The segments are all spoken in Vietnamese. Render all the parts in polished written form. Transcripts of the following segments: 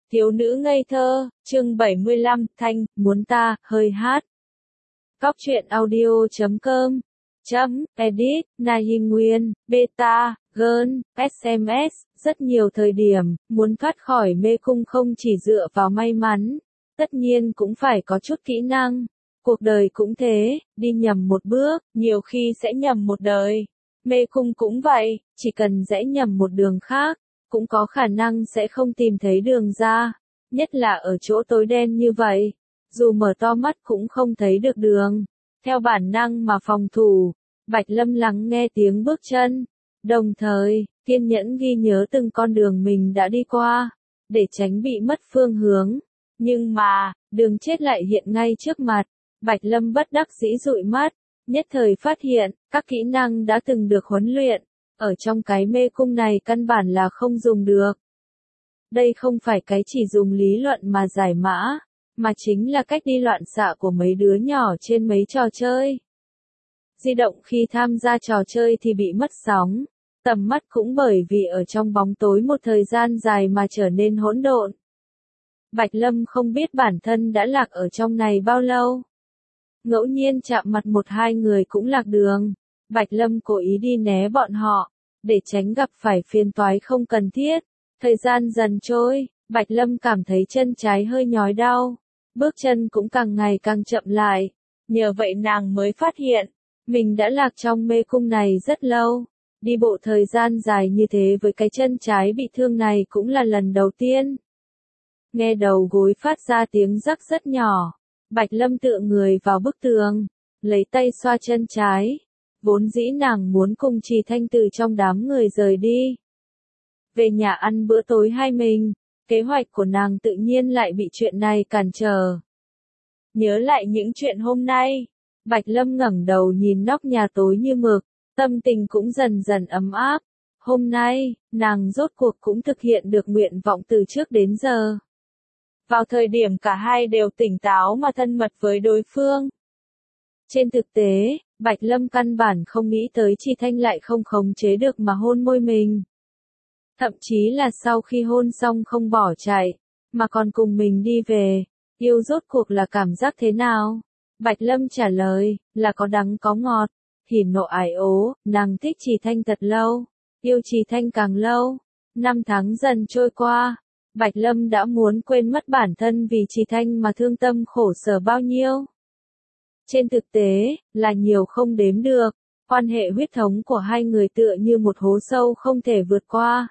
Thiếu nữ ngây thơ, chương 75, Thanh, muốn ta, hơi hát. Cóc truyện audio.com Edit, Nahi Nguyên, Beta, Girl, SMS, rất nhiều thời điểm, muốn thoát khỏi mê cung không chỉ dựa vào may mắn, tất nhiên cũng phải có chút kỹ năng. Cuộc đời cũng thế, đi nhầm một bước, nhiều khi sẽ nhầm một đời. Mê cung cũng vậy, chỉ cần rẽ nhầm một đường khác, cũng có khả năng sẽ không tìm thấy đường ra, nhất là ở chỗ tối đen như vậy, dù mở to mắt cũng không thấy được đường. Theo bản năng mà phòng thủ, Bạch Lâm lắng nghe tiếng bước chân, đồng thời, kiên nhẫn ghi nhớ từng con đường mình đã đi qua, để tránh bị mất phương hướng. Nhưng mà, đường chết lại hiện ngay trước mặt, Bạch Lâm bất đắc dĩ dụi mắt, nhất thời phát hiện, các kỹ năng đã từng được huấn luyện, ở trong cái mê cung này căn bản là không dùng được. Đây không phải cái chỉ dùng lý luận mà giải mã, mà chính là cách đi loạn xạ của mấy đứa nhỏ trên mấy trò chơi. Di động khi tham gia trò chơi thì bị mất sóng, tầm mắt cũng bởi vì ở trong bóng tối một thời gian dài mà trở nên hỗn độn. Bạch Lâm không biết bản thân đã lạc ở trong này bao lâu. Ngẫu nhiên chạm mặt một hai người cũng lạc đường, Bạch Lâm cố ý đi né bọn họ, để tránh gặp phải phiền toái không cần thiết. Thời gian dần trôi, Bạch Lâm cảm thấy chân trái hơi nhói đau, bước chân cũng càng ngày càng chậm lại. Nhờ vậy nàng mới phát hiện, mình đã lạc trong mê cung này rất lâu. Đi bộ thời gian dài như thế với cái chân trái bị thương này cũng là lần đầu tiên. Nghe đầu gối phát ra tiếng rắc rất nhỏ, Bạch Lâm tựa người vào bức tường, lấy tay xoa chân trái. Vốn dĩ nàng muốn cùng Trì Thanh từ trong đám người rời đi, về nhà ăn bữa tối hai mình, kế hoạch của nàng tự nhiên lại bị chuyện này cản trở. Nhớ lại những chuyện hôm nay, Bạch Lâm ngẩng đầu nhìn nóc nhà tối như mực, tâm tình cũng dần dần ấm áp. Hôm nay, nàng rốt cuộc cũng thực hiện được nguyện vọng từ trước đến giờ. Vào thời điểm cả hai đều tỉnh táo mà thân mật với đối phương. Trên thực tế, Bạch Lâm căn bản không nghĩ tới Trì Thanh lại không khống chế được mà hôn môi mình. Thậm chí là sau khi hôn xong không bỏ chạy, mà còn cùng mình đi về. Yêu rốt cuộc là cảm giác thế nào? Bạch Lâm trả lời, là có đắng có ngọt. Hỉ nộ ái ố, nàng thích Trì Thanh thật lâu, yêu Trì Thanh càng lâu. 5 tháng dần trôi qua, Bạch Lâm đã muốn quên mất bản thân vì Trì Thanh mà thương tâm khổ sở bao nhiêu. Trên thực tế, là nhiều không đếm được, quan hệ huyết thống của hai người tựa như một hố sâu không thể vượt qua.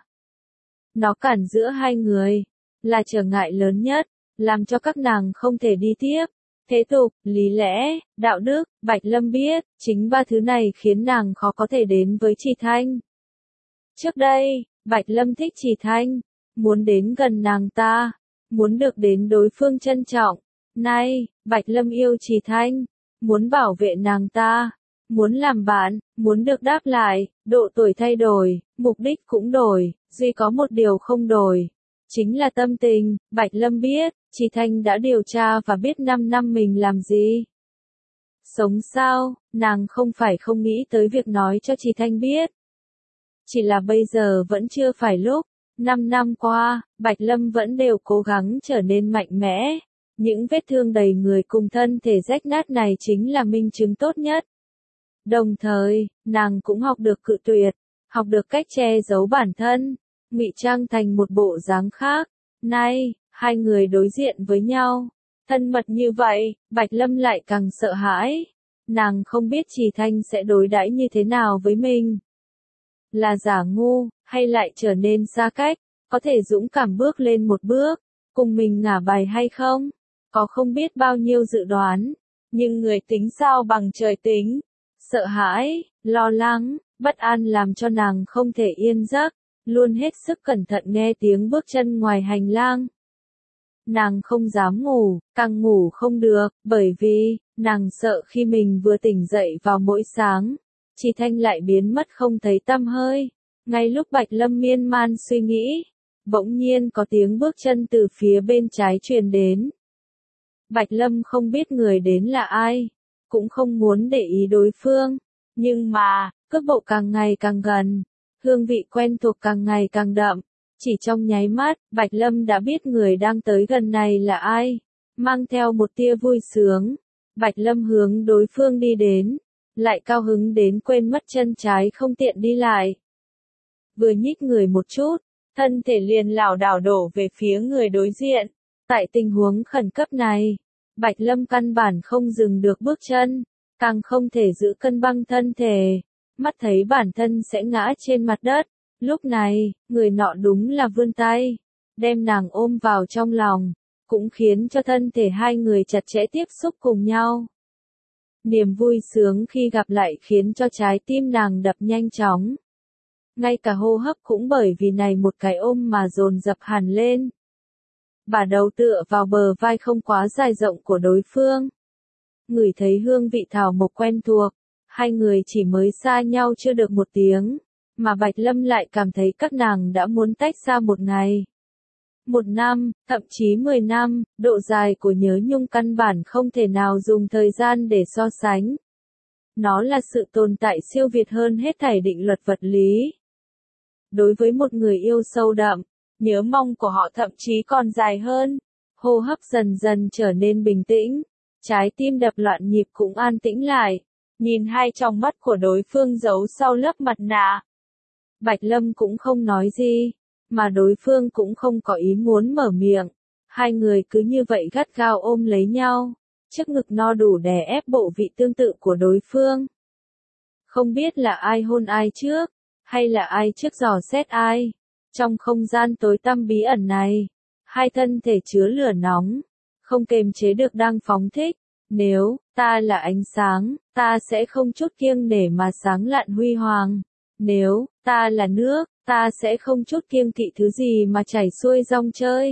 Nó cản giữa hai người, là trở ngại lớn nhất, làm cho các nàng không thể đi tiếp. Thế tục, lý lẽ, đạo đức, Bạch Lâm biết, chính ba thứ này khiến nàng khó có thể đến với Trì Thanh. Trước đây, Bạch Lâm thích Trì Thanh, muốn đến gần nàng ta, muốn được đến đối phương trân trọng. Nay, Bạch Lâm yêu Trì Thanh, muốn bảo vệ nàng ta, muốn làm bạn, muốn được đáp lại. Độ tuổi thay đổi, mục đích cũng đổi, duy có một điều không đổi, chính là tâm tình. Bạch Lâm biết, Trì Thanh đã điều tra và biết 5 năm mình làm gì. Sống sao, nàng không phải không nghĩ tới việc nói cho Trì Thanh biết. Chỉ là bây giờ vẫn chưa phải lúc. 5 năm qua, Bạch Lâm vẫn đều cố gắng trở nên mạnh mẽ. Những vết thương đầy người cùng thân thể rách nát này chính là minh chứng tốt nhất. Đồng thời, nàng cũng học được cự tuyệt, học được cách che giấu bản thân, ngụy trang thành một bộ dáng khác. Nay, hai người đối diện với nhau, thân mật như vậy, Bạch Lâm lại càng sợ hãi. Nàng không biết Trì Thanh sẽ đối đãi như thế nào với mình. Là giả ngu, hay lại trở nên xa cách, có thể dũng cảm bước lên một bước, cùng mình ngả bài hay không? Có không biết bao nhiêu dự đoán, nhưng người tính sao bằng trời tính. Sợ hãi, lo lắng, bất an làm cho nàng không thể yên giấc, luôn hết sức cẩn thận nghe tiếng bước chân ngoài hành lang. Nàng không dám ngủ, càng ngủ không được, bởi vì, nàng sợ khi mình vừa tỉnh dậy vào mỗi sáng, Trì Thanh lại biến mất không thấy tăm hơi. Ngay lúc Bạch Lâm miên man suy nghĩ, bỗng nhiên có tiếng bước chân từ phía bên trái truyền đến. Bạch Lâm không biết người đến là ai, cũng không muốn để ý đối phương, nhưng mà, cước bộ càng ngày càng gần, hương vị quen thuộc càng ngày càng đậm, Chỉ trong nháy mắt, Bạch Lâm đã biết người đang tới gần này là ai. Mang theo một tia vui sướng, Bạch Lâm hướng đối phương đi đến, lại cao hứng đến quên mất chân trái không tiện đi lại. Vừa nhích người một chút, thân thể liền lảo đảo đổ về phía người đối diện. Tại tình huống khẩn cấp này, Bạch Lâm căn bản không dừng được bước chân, càng không thể giữ cân bằng thân thể, mắt thấy bản thân sẽ ngã trên mặt đất. Lúc này, người nọ đúng là vươn tay, đem nàng ôm vào trong lòng, cũng khiến cho thân thể hai người chặt chẽ tiếp xúc cùng nhau. Niềm vui sướng khi gặp lại khiến cho trái tim nàng đập nhanh chóng. Ngay cả hô hấp cũng bởi vì này một cái ôm mà dồn dập hẳn lên. Bà đầu tựa vào bờ vai không quá dài rộng của đối phương. Ngửi thấy hương vị thảo mộc quen thuộc, hai người chỉ mới xa nhau chưa được một tiếng, mà Bạch Lâm lại cảm thấy các nàng đã muốn tách xa một ngày. 1 năm, thậm chí 10 năm, độ dài của nhớ nhung căn bản không thể nào dùng thời gian để so sánh. Nó là sự tồn tại siêu việt hơn hết thảy định luật vật lý. Đối với một người yêu sâu đậm, nhớ mong của họ thậm chí còn dài hơn. Hô hấp dần dần trở nên bình tĩnh, trái tim đập loạn nhịp cũng an tĩnh lại, nhìn hai tròng mắt của đối phương giấu sau lớp mặt nạ. Bạch Lâm cũng không nói gì, mà đối phương cũng không có ý muốn mở miệng. Hai người cứ như vậy gắt gao ôm lấy nhau, trước ngực no đủ đè ép bộ vị tương tự của đối phương. Không biết là ai hôn ai trước, hay là ai trước dò xét ai. Trong không gian tối tăm bí ẩn này, hai thân thể chứa lửa nóng, không kềm chế được đang phóng thích. Nếu ta là ánh sáng, ta sẽ không chút kiêng nể mà sáng lạn huy hoàng. Nếu ta là nước, ta sẽ không chút kiêng kỵ thứ gì mà chảy xuôi dòng chơi.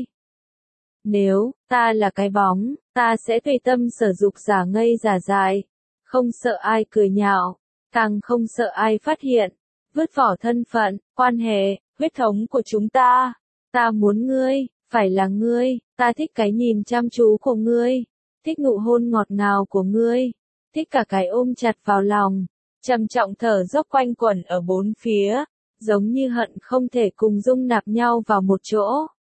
Nếu ta là cái bóng, ta sẽ tùy tâm sở dục giả ngây giả dại, không sợ ai cười nhạo, càng không sợ ai phát hiện. Vứt bỏ thân phận, quan hệ, huyết thống của chúng ta. Ta muốn ngươi, phải là ngươi, ta thích cái nhìn chăm chú của ngươi, thích nụ hôn ngọt ngào của ngươi, thích cả cái ôm chặt vào lòng. Trầm trọng thở dốc quanh quẩn ở bốn phía, giống như hận không thể cùng dung nạp nhau vào một chỗ.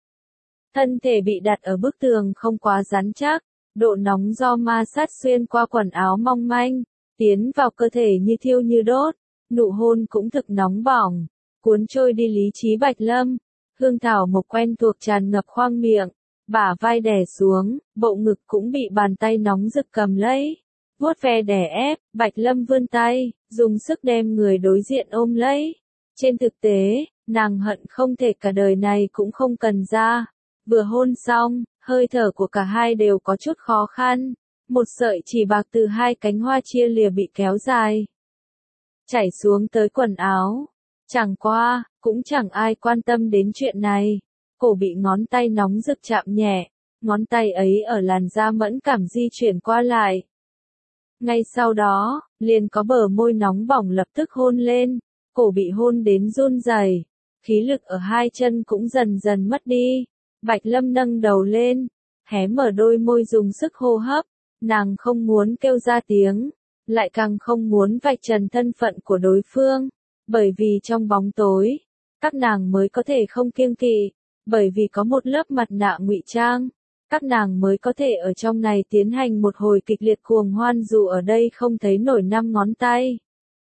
Thân thể bị đặt ở bức tường không quá rắn chắc, độ nóng do ma sát xuyên qua quần áo mong manh, tiến vào cơ thể như thiêu như đốt. Nụ hôn cũng thực nóng bỏng, cuốn trôi đi lý trí Bạch Lâm. Hương thảo mộc quen thuộc tràn ngập khoang miệng, bả vai đè xuống, bộ ngực cũng bị bàn tay nóng rực cầm lấy. Vuốt ve đè ép, Bạch Lâm vươn tay, dùng sức đem người đối diện ôm lấy. Trên thực tế, nàng hận không thể cả đời này cũng không cần ra. Vừa hôn xong, hơi thở của cả hai đều có chút khó khăn. Một sợi chỉ bạc từ hai cánh hoa chia lìa bị kéo dài, chảy xuống tới quần áo. Chẳng qua, cũng chẳng ai quan tâm đến chuyện này. Cổ bị ngón tay nóng rực chạm nhẹ, ngón tay ấy ở làn da mẫn cảm di chuyển qua lại. Ngay sau đó, liền có bờ môi nóng bỏng lập tức hôn lên, cổ bị hôn đến run rẩy, khí lực ở hai chân cũng dần dần mất đi. Bạch Lâm nâng đầu lên, hé mở đôi môi dùng sức hô hấp, nàng không muốn kêu ra tiếng, lại càng không muốn vạch trần thân phận của đối phương, bởi vì trong bóng tối, các nàng mới có thể không kiêng kỵ, bởi vì có một lớp mặt nạ ngụy trang, các nàng mới có thể ở trong này tiến hành một hồi kịch liệt cuồng hoan dù ở đây không thấy nổi 5 ngón tay.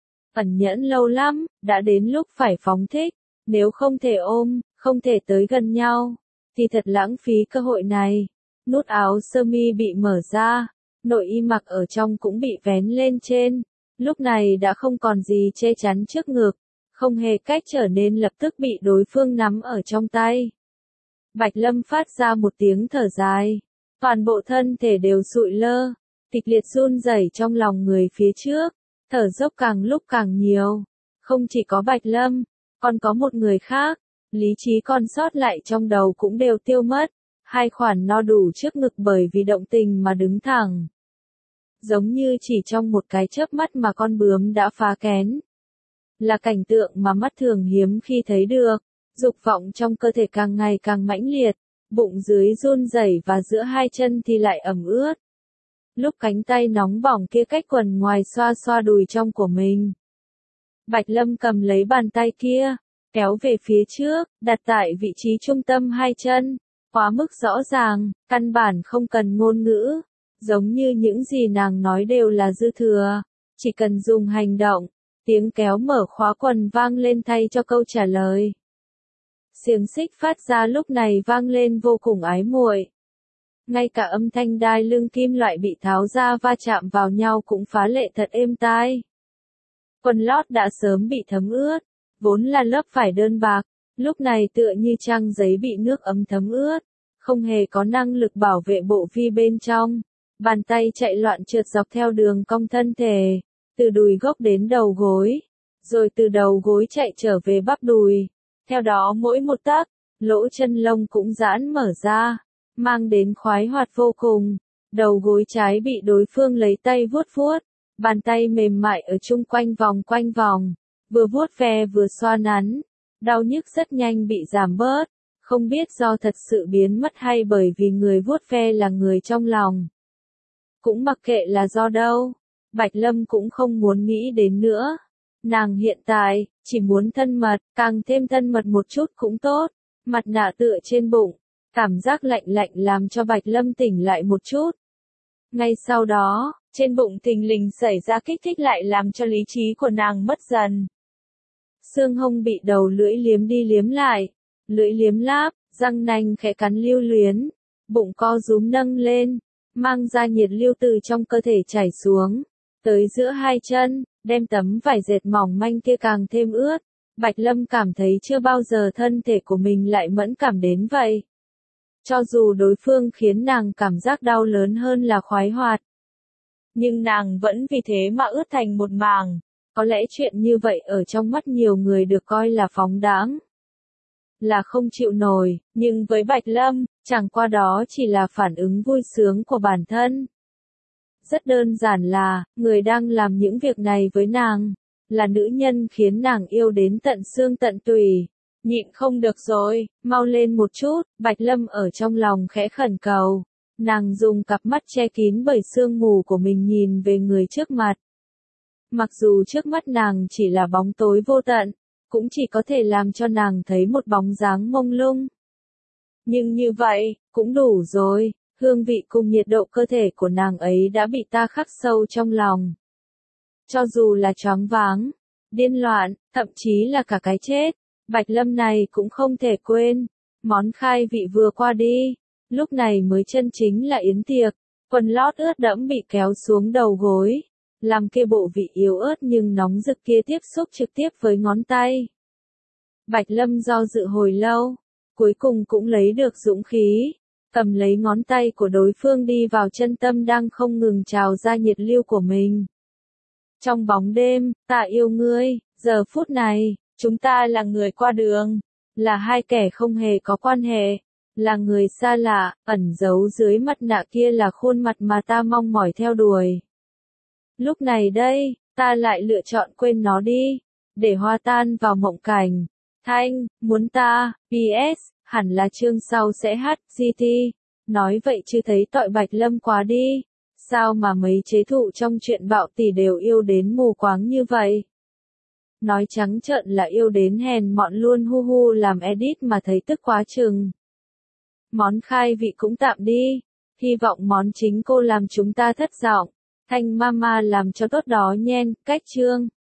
Ẩn nhẫn lâu lắm, đã đến lúc phải phóng thích, nếu không thể ôm, không thể tới gần nhau, thì thật lãng phí cơ hội này. Nút áo sơ mi bị mở ra, nội y mặc ở trong cũng bị vén lên trên, lúc này đã không còn gì che chắn trước ngực, không hề cách trở nên lập tức bị đối phương nắm ở trong tay. Bạch Lâm phát ra một tiếng thở dài, toàn bộ thân thể đều sụi lơ, kịch liệt run rẩy trong lòng người phía trước, thở dốc càng lúc càng nhiều. Không chỉ có Bạch Lâm, còn có một người khác, lý trí còn sót lại trong đầu cũng đều tiêu mất, hai khoản no đủ trước ngực bởi vì động tình mà đứng thẳng. Giống như chỉ trong một cái chớp mắt mà con bướm đã phá kén. Là cảnh tượng mà mắt thường hiếm khi thấy được. Dục vọng trong cơ thể càng ngày càng mãnh liệt, bụng dưới run rẩy và giữa hai chân thì lại ẩm ướt. Lúc cánh tay nóng bỏng kia cách quần ngoài xoa xoa đùi trong của mình, Bạch Lâm cầm lấy bàn tay kia, kéo về phía trước, đặt tại vị trí trung tâm hai chân, quá mức rõ ràng, căn bản không cần ngôn ngữ, giống như những gì nàng nói đều là dư thừa, chỉ cần dùng hành động. Tiếng kéo mở khóa quần vang lên thay cho câu trả lời. Xiềng xích phát ra lúc này vang lên vô cùng ái muội. Ngay cả âm thanh đai lưng kim loại bị tháo ra va chạm vào nhau cũng phá lệ thật êm tai. Quần lót đã sớm bị thấm ướt, vốn là lớp vải đơn bạc, lúc này tựa như trang giấy bị nước ấm thấm ướt, không hề có năng lực bảo vệ bộ vi bên trong. Bàn tay chạy loạn trượt dọc theo đường cong thân thể, từ đùi gốc đến đầu gối, rồi từ đầu gối chạy trở về bắp đùi. Theo đó mỗi một tấc, lỗ chân lông cũng giãn mở ra, mang đến khoái hoạt vô cùng. Đầu gối trái bị đối phương lấy tay vuốt vuốt, bàn tay mềm mại ở chung quanh vòng, vừa vuốt ve vừa xoa nắn. Đau nhức rất nhanh bị giảm bớt, không biết do thật sự biến mất hay bởi vì người vuốt ve là người trong lòng. Cũng mặc kệ là do đâu, Bạch Lâm cũng không muốn nghĩ đến nữa. Nàng hiện tại, chỉ muốn thân mật, càng thêm thân mật một chút cũng tốt. Mặt nạ tựa trên bụng, cảm giác lạnh lạnh làm cho Bạch Lâm tỉnh lại một chút. Ngay sau đó, trên bụng thình lình xảy ra kích thích lại làm cho lý trí của nàng mất dần. Xương hông bị đầu lưỡi liếm đi liếm lại, lưỡi liếm láp, răng nanh khẽ cắn lưu luyến, bụng co rúm nâng lên, mang ra nhiệt lưu từ trong cơ thể chảy xuống, tới giữa hai chân, đem tấm vải dệt mỏng manh kia càng thêm ướt. Bạch Lâm cảm thấy chưa bao giờ thân thể của mình lại mẫn cảm đến vậy. Cho dù đối phương khiến nàng cảm giác đau lớn hơn là khoái hoạt, nhưng nàng vẫn vì thế mà ướt thành một màng. Có lẽ chuyện như vậy ở trong mắt nhiều người được coi là phóng đãng, là không chịu nổi, nhưng với Bạch Lâm, chẳng qua đó chỉ là phản ứng vui sướng của bản thân. Rất đơn giản là, người đang làm những việc này với nàng, là nữ nhân khiến nàng yêu đến tận xương tận tủy. Nhịn không được rồi, mau lên một chút, Bạch Lâm ở trong lòng khẽ khẩn cầu. Nàng dùng cặp mắt che kín bởi sương mù của mình nhìn về người trước mặt. Mặc dù trước mắt nàng chỉ là bóng tối vô tận, cũng chỉ có thể làm cho nàng thấy một bóng dáng mông lung. Nhưng như vậy, cũng đủ rồi, hương vị cùng nhiệt độ cơ thể của nàng ấy đã bị ta khắc sâu trong lòng. Cho dù là choáng váng, điên loạn, thậm chí là cả cái chết, Bạch Lâm này cũng không thể quên. Món khai vị vừa qua đi, lúc này mới chân chính là yến tiệc, quần lót ướt đẫm bị kéo xuống đầu gối, làm kia bộ vị yếu ớt nhưng nóng rực kia tiếp xúc trực tiếp với ngón tay. Bạch Lâm do dự hồi lâu, cuối cùng cũng lấy được dũng khí, cầm lấy ngón tay của đối phương đi vào chân tâm đang không ngừng trào ra nhiệt lưu của mình. Trong bóng đêm, ta yêu ngươi, giờ phút này, chúng ta là người qua đường, là hai kẻ không hề có quan hệ, là người xa lạ, ẩn giấu dưới mặt nạ kia là khuôn mặt mà ta mong mỏi theo đuổi. Lúc này đây, ta lại lựa chọn quên nó đi, để hoa tan vào mộng cảnh. Thanh, muốn ta, PS, hẳn là chương sau sẽ HGT. Nói vậy chứ thấy tội Bạch Lâm quá đi. Sao mà mấy chế thụ trong chuyện bạo tỷ đều yêu đến mù quáng như vậy? Nói trắng trợn là yêu đến hèn mọn luôn, hu hu, làm edit mà thấy tức quá chừng. Món khai vị cũng tạm đi, hy vọng món chính cô làm chúng ta thất vọng. Thanh mama làm cho tốt đó nhen, cách chương.